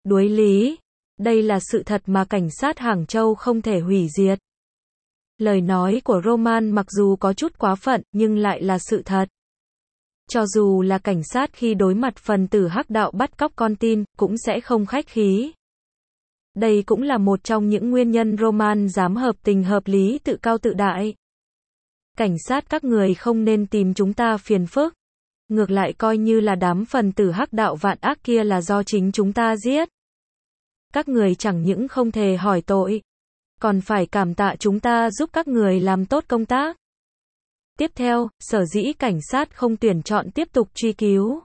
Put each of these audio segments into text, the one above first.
Đuối lý. Đây là sự thật mà cảnh sát Hàng Châu không thể hủy diệt. Lời nói của Roman mặc dù có chút quá phận, nhưng lại là sự thật. Cho dù là cảnh sát khi đối mặt phần tử hắc đạo bắt cóc con tin, cũng sẽ không khách khí. Đây cũng là một trong những nguyên nhân Roman dám hợp tình hợp lý tự cao tự đại. Cảnh sát các người không nên tìm chúng ta phiền phức. Ngược lại coi như là đám phần tử hắc đạo vạn ác kia là do chính chúng ta giết. Các người chẳng những không thể hỏi tội, còn phải cảm tạ chúng ta giúp các người làm tốt công tác. Tiếp theo, sở dĩ cảnh sát không tuyển chọn tiếp tục truy cứu,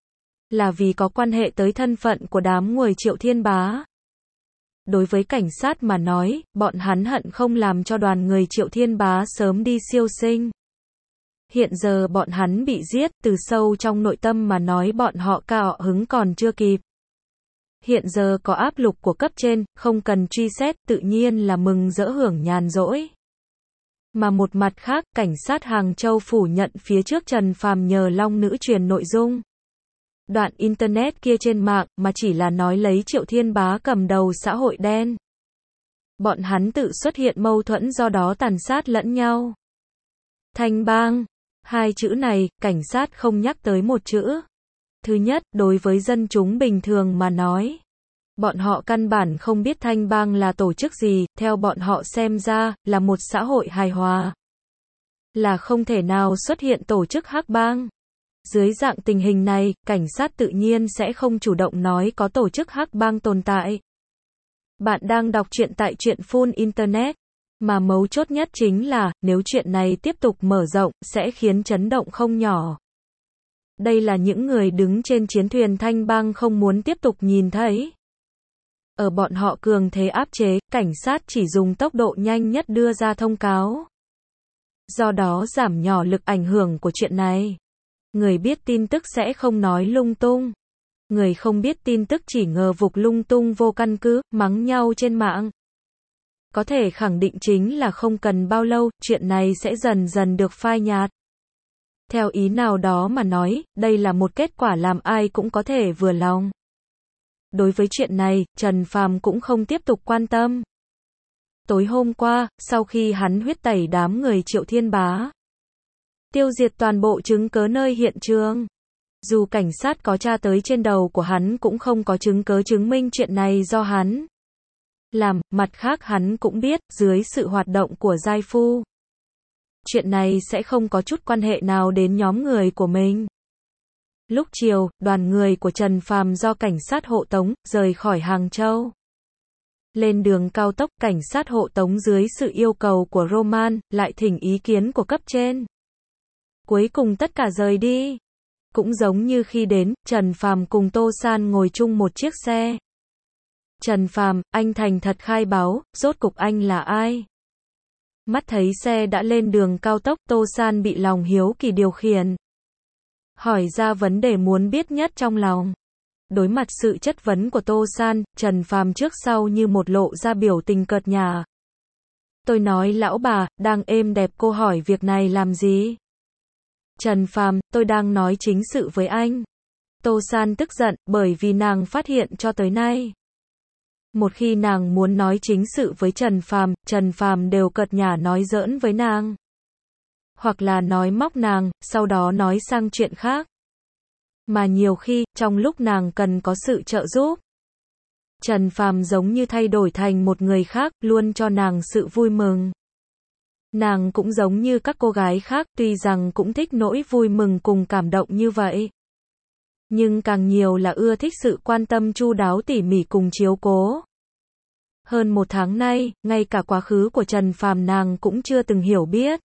là vì có quan hệ tới thân phận của đám người Triệu Thiên Bá. Đối với cảnh sát mà nói, bọn hắn hận không làm cho đoàn người Triệu Thiên Bá sớm đi siêu sinh. Hiện giờ bọn hắn bị giết, từ sâu trong nội tâm mà nói bọn họ cao hứng còn chưa kịp. Hiện giờ có áp lực của cấp trên, không cần truy xét, tự nhiên là mừng rỡ hưởng nhàn rỗi. Mà một mặt khác, cảnh sát Hàng Châu phủ nhận phía trước Trần Phàm nhờ Long Nữ truyền nội dung đoạn internet kia trên mạng, mà chỉ là nói lấy Triệu Thiên Bá cầm đầu xã hội đen. Bọn hắn tự xuất hiện mâu thuẫn do đó tàn sát lẫn nhau. Thanh bang. Hai chữ này, cảnh sát không nhắc tới một chữ. Thứ nhất, đối với dân chúng bình thường mà nói, bọn họ căn bản không biết thanh bang là tổ chức gì, theo bọn họ xem ra, là một xã hội hài hòa. Là không thể nào xuất hiện tổ chức hắc bang. Dưới dạng tình hình này, cảnh sát tự nhiên sẽ không chủ động nói có tổ chức hắc bang tồn tại. Bạn đang đọc truyện tại Truyện.phun Internet. Mà mấu chốt nhất chính là, nếu chuyện này tiếp tục mở rộng, sẽ khiến chấn động không nhỏ. Đây là những người đứng trên chiến thuyền thanh bang không muốn tiếp tục nhìn thấy. Ở bọn họ cường thế áp chế, cảnh sát chỉ dùng tốc độ nhanh nhất đưa ra thông cáo. Do đó giảm nhỏ lực ảnh hưởng của chuyện này. Người biết tin tức sẽ không nói lung tung. Người không biết tin tức chỉ ngờ vực lung tung vô căn cứ, mắng nhau trên mạng. Có thể khẳng định chính là không cần bao lâu, chuyện này sẽ dần dần được phai nhạt. Theo ý nào đó mà nói, đây là một kết quả làm ai cũng có thể vừa lòng. Đối với chuyện này, Trần Phàm cũng không tiếp tục quan tâm. Tối hôm qua, sau khi hắn huyết tẩy đám người Triệu Thiên Bá, tiêu diệt toàn bộ chứng cớ nơi hiện trường, dù cảnh sát có tra tới trên đầu của hắn cũng không có chứng cớ chứng minh chuyện này do hắn làm. Mặt khác hắn cũng biết, dưới sự hoạt động của giai phu, chuyện này sẽ không có chút quan hệ nào đến nhóm người của mình. Lúc chiều, đoàn người của Trần Phàm do cảnh sát hộ tống, rời khỏi Hàng Châu. Lên đường cao tốc, cảnh sát hộ tống dưới sự yêu cầu của Roman, lại thỉnh ý kiến của cấp trên. Cuối cùng tất cả rời đi. Cũng giống như khi đến, Trần Phàm cùng Tô San ngồi chung một chiếc xe. Trần Phàm, anh thành thật khai báo, rốt cục anh là ai? Mắt thấy xe đã lên đường cao tốc, Tô San bị lòng hiếu kỳ điều khiển. Hỏi ra vấn đề muốn biết nhất trong lòng. Đối mặt sự chất vấn của Tô San, Trần Phàm trước sau như một lộ ra biểu tình cợt nhả. Tôi nói lão bà, đang êm đẹp cô hỏi việc này làm gì? Trần Phàm, tôi đang nói chính sự với anh. Tô San tức giận, bởi vì nàng phát hiện cho tới nay, một khi nàng muốn nói chính sự với Trần Phàm đều cợt nhả nói giỡn với nàng. Hoặc là nói móc nàng, sau đó nói sang chuyện khác. Mà nhiều khi, trong lúc nàng cần có sự trợ giúp, Trần Phàm giống như thay đổi thành một người khác, luôn cho nàng sự vui mừng. Nàng cũng giống như các cô gái khác, tuy rằng cũng thích nỗi vui mừng cùng cảm động như vậy, nhưng càng nhiều là ưa thích sự quan tâm chu đáo tỉ mỉ cùng chiếu cố. Hơn một tháng nay, ngay cả quá khứ của Trần Phàm nàng cũng chưa từng hiểu biết.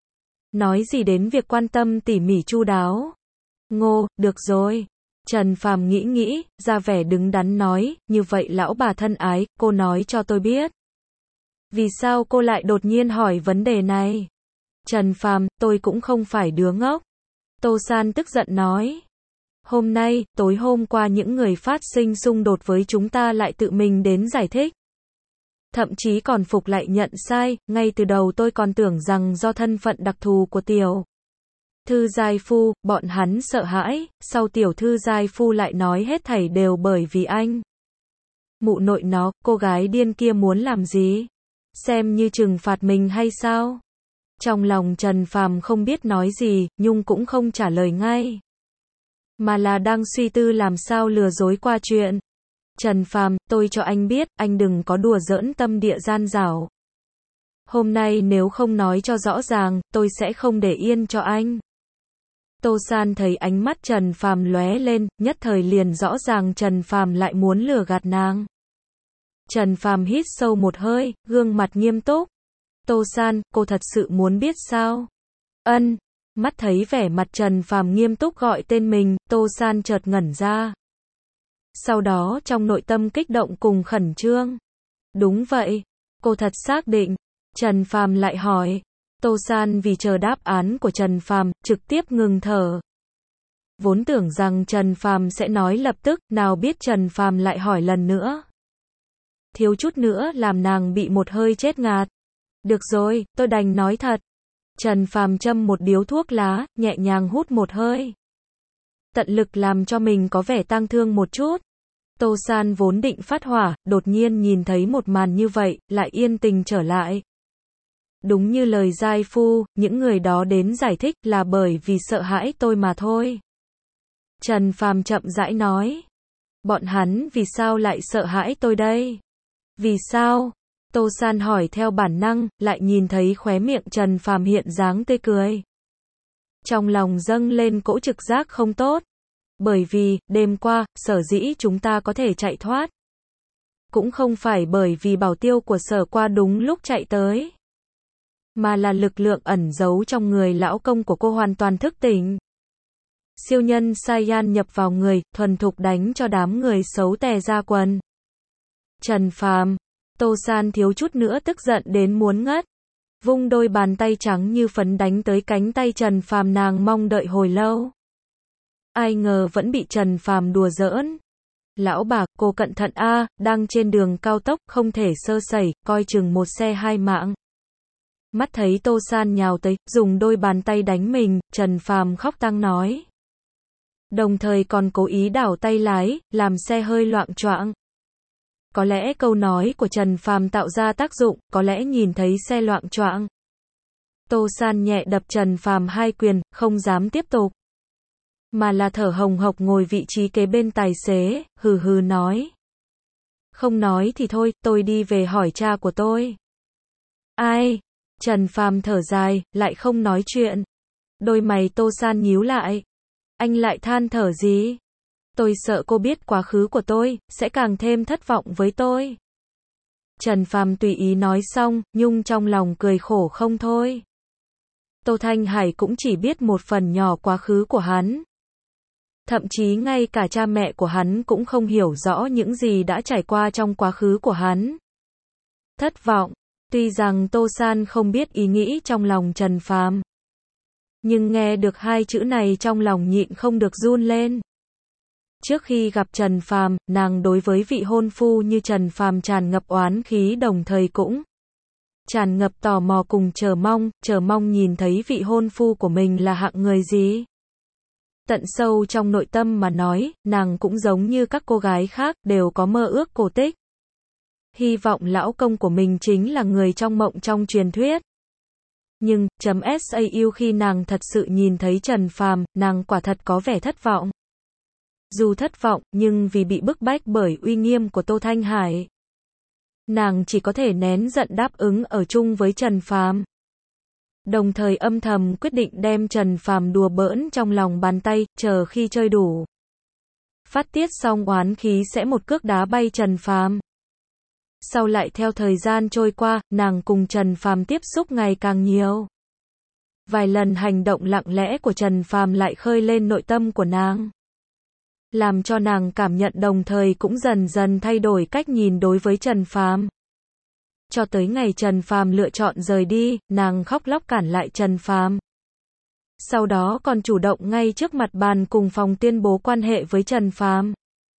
Nói gì đến việc quan tâm tỉ mỉ chu đáo. Ngô, được rồi. Trần Phàm nghĩ, ra vẻ đứng đắn nói, như vậy lão bà thân ái, cô nói cho tôi biết. Vì sao cô lại đột nhiên hỏi vấn đề này? Trần Phàm, tôi cũng không phải đứa ngốc. Tô San tức giận nói. Hôm nay, tối hôm qua những người phát sinh xung đột với chúng ta lại tự mình đến giải thích. Thậm chí còn phục lại nhận sai, ngay từ đầu tôi còn tưởng rằng do thân phận đặc thù của tiểu thư giai phu, bọn hắn sợ hãi, sau tiểu thư giai phu lại nói hết thảy đều bởi vì anh. Mụ nội nó, cô gái điên kia muốn làm gì? Xem như trừng phạt mình hay sao? Trong lòng Trần Phàm không biết nói gì, Nhung cũng không trả lời ngay. Mà là đang suy tư làm sao lừa dối qua chuyện. Trần Phàm, tôi cho anh biết, anh đừng có đùa giỡn tâm địa gian dảo. Hôm nay nếu không nói cho rõ ràng, tôi sẽ không để yên cho anh. Tô San thấy ánh mắt Trần Phàm lóe lên, nhất thời liền rõ ràng Trần Phàm lại muốn lừa gạt nàng. Trần Phàm hít sâu một hơi, gương mặt nghiêm túc. Tô San, cô thật sự muốn biết sao? Ân. Mắt thấy vẻ mặt Trần Phàm nghiêm túc gọi tên mình, Tô San chợt ngẩn ra. Sau đó trong nội tâm kích động cùng khẩn trương. Đúng vậy, cô thật xác định. Trần Phàm lại hỏi. Tô San vì chờ đáp án của Trần Phàm, trực tiếp ngừng thở. Vốn tưởng rằng Trần Phàm sẽ nói lập tức, nào biết Trần Phàm lại hỏi lần nữa. Thiếu chút nữa làm nàng bị một hơi chết ngạt. Được rồi, tôi đành nói thật. Trần Phàm châm một điếu thuốc lá, nhẹ nhàng hút một hơi. Tận lực làm cho mình có vẻ tang thương một chút. Tô San vốn định phát hỏa, đột nhiên nhìn thấy một màn như vậy, lại yên tình trở lại. Đúng như lời giai phu, những người đó đến giải thích là bởi vì sợ hãi tôi mà thôi. Trần Phàm chậm rãi nói. Bọn hắn vì sao lại sợ hãi tôi đây? Vì sao? Tô San hỏi theo bản năng, lại nhìn thấy khóe miệng Trần Phàm hiện dáng tươi cười. Trong lòng dâng lên cỗ trực giác không tốt. Bởi vì, đêm qua, sở dĩ chúng ta có thể chạy thoát. Cũng không phải bởi vì bảo tiêu của sở qua đúng lúc chạy tới. Mà là lực lượng ẩn giấu trong người lão công của cô hoàn toàn thức tỉnh. Siêu nhân Saiyan nhập vào người, thuần thục đánh cho đám người xấu tè ra quần. Trần Phàm, Tô San thiếu chút nữa tức giận đến muốn ngất. Vung đôi bàn tay trắng như phấn đánh tới cánh tay Trần Phàm, nàng mong đợi hồi lâu. Ai ngờ vẫn bị Trần Phàm đùa giỡn. Lão bà, cô cẩn thận a, đang trên đường cao tốc, không thể sơ sẩy, coi chừng một xe hai mạng. Mắt thấy Tô San nhào tới, dùng đôi bàn tay đánh mình, Trần Phàm khóc tang nói. Đồng thời còn cố ý đảo tay lái, làm xe hơi loạng choạng. Có lẽ câu nói của Trần Phàm tạo ra tác dụng, có lẽ nhìn thấy xe loạng choạng. Tô San nhẹ đập Trần Phàm hai quyền, không dám tiếp tục. Mà là thở hồng hộc ngồi vị trí kế bên tài xế, hừ hừ nói. Không nói thì thôi, tôi đi về hỏi cha của tôi. Ai? Trần Phàm thở dài, lại không nói chuyện. Đôi mày Tô San nhíu lại. Anh lại than thở gì? Tôi sợ cô biết quá khứ của tôi, sẽ càng thêm thất vọng với tôi. Trần Phàm tùy ý nói xong, Nhung trong lòng cười khổ không thôi. Tô Thanh Hải cũng chỉ biết một phần nhỏ quá khứ của hắn. Thậm chí ngay cả cha mẹ của hắn cũng không hiểu rõ những gì đã trải qua trong quá khứ của hắn. Thất vọng. Tuy rằng Tô San không biết ý nghĩ trong lòng Trần Phàm, nhưng nghe được hai chữ này trong lòng nhịn không được run lên. Trước khi gặp Trần Phàm, nàng đối với vị hôn phu như Trần Phàm tràn ngập oán khí, đồng thời cũng tràn ngập tò mò cùng chờ mong nhìn thấy vị hôn phu của mình là hạng người gì. Tận sâu trong nội tâm mà nói, nàng cũng giống như các cô gái khác, đều có mơ ước cổ tích. Hy vọng lão công của mình chính là người trong mộng trong truyền thuyết. Nhưng, .sau khi nàng thật sự nhìn thấy Trần Phàm, nàng quả thật có vẻ thất vọng. Dù thất vọng, nhưng vì bị bức bách bởi uy nghiêm của Tô Thanh Hải, nàng chỉ có thể nén giận đáp ứng ở chung với Trần Phàm. Đồng thời âm thầm quyết định đem Trần Phàm đùa bỡn trong lòng bàn tay, chờ khi chơi đủ. Phát tiết xong oán khí sẽ một cước đá bay Trần Phàm. Sau lại theo thời gian trôi qua, nàng cùng Trần Phàm tiếp xúc ngày càng nhiều. Vài lần hành động lặng lẽ của Trần Phàm lại khơi lên nội tâm của nàng, làm cho nàng cảm nhận, đồng thời cũng dần dần thay đổi cách nhìn đối với Trần Phàm. Cho tới ngày Trần Phàm lựa chọn rời đi, nàng khóc lóc cản lại Trần Phàm. Sau đó còn chủ động ngay trước mặt bàn cùng phòng tuyên bố quan hệ với Trần Phàm.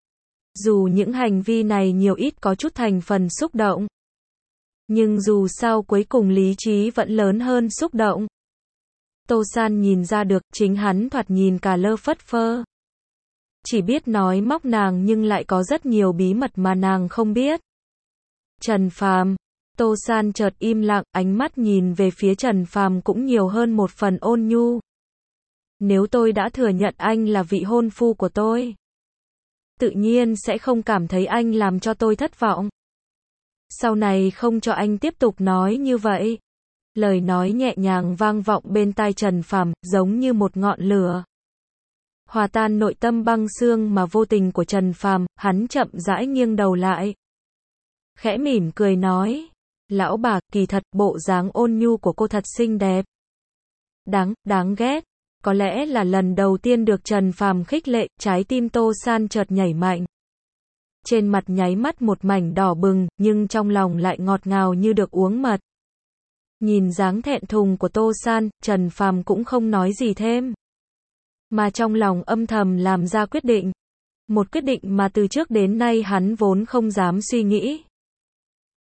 Dù những hành vi này nhiều ít có chút thành phần xúc động, nhưng dù sao cuối cùng lý trí vẫn lớn hơn xúc động. Tô San nhìn ra được, chính hắn thoạt nhìn cà lơ phất phơ. Chỉ biết nói móc nàng nhưng lại có rất nhiều bí mật mà nàng không biết. Trần Phàm. Tô San chợt im lặng, ánh mắt nhìn về phía Trần Phàm cũng nhiều hơn một phần ôn nhu. Nếu tôi đã thừa nhận anh là vị hôn phu của tôi, tự nhiên sẽ không cảm thấy anh làm cho tôi thất vọng. Sau này không cho anh tiếp tục nói như vậy. Lời nói nhẹ nhàng vang vọng bên tai Trần Phàm, giống như một ngọn lửa. Hòa tan nội tâm băng xương mà vô tình của Trần Phàm, hắn chậm rãi nghiêng đầu lại. Khẽ mỉm cười nói, lão bà, kỳ thật bộ dáng ôn nhu của cô thật xinh đẹp. Đáng ghét. Có lẽ là lần đầu tiên được Trần Phàm khích lệ, trái tim Tô San chợt nhảy mạnh. Trên mặt nháy mắt một mảnh đỏ bừng, nhưng trong lòng lại ngọt ngào như được uống mật. Nhìn dáng thẹn thùng của Tô San, Trần Phàm cũng không nói gì thêm. Mà trong lòng âm thầm làm ra quyết định. Một quyết định mà từ trước đến nay hắn vốn không dám suy nghĩ.